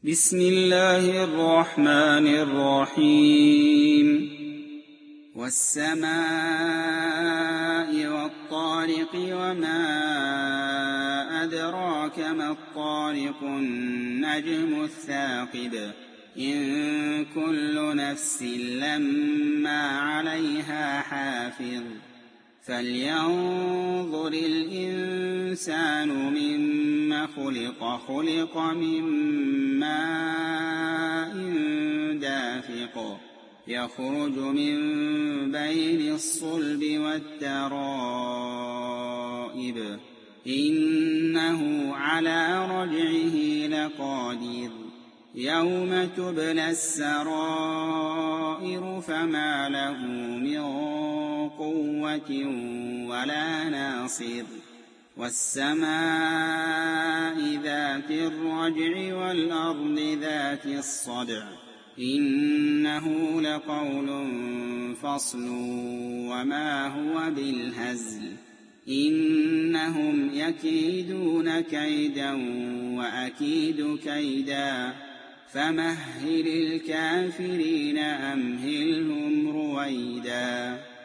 بسم الله الرحمن الرحيم والسماء والطارق وما أدراك ما الطارق النجم الثاقب إن كل نفس لما عليها حافظ فلينظر الإنسان مما خلق من ماء دافق يخرج من بين الصلب والترائب إنه على رجعه لقادر يوم تبلى السرائر فما له من قوة ولا ناصر والسماء ذات الرجع والأرض ذات الصدع إنه لقول فصل وما هو بالهزل إنهم يكيدون كيدا وأكيد كيدا فمهل الكافرين أمهلهم رويدا.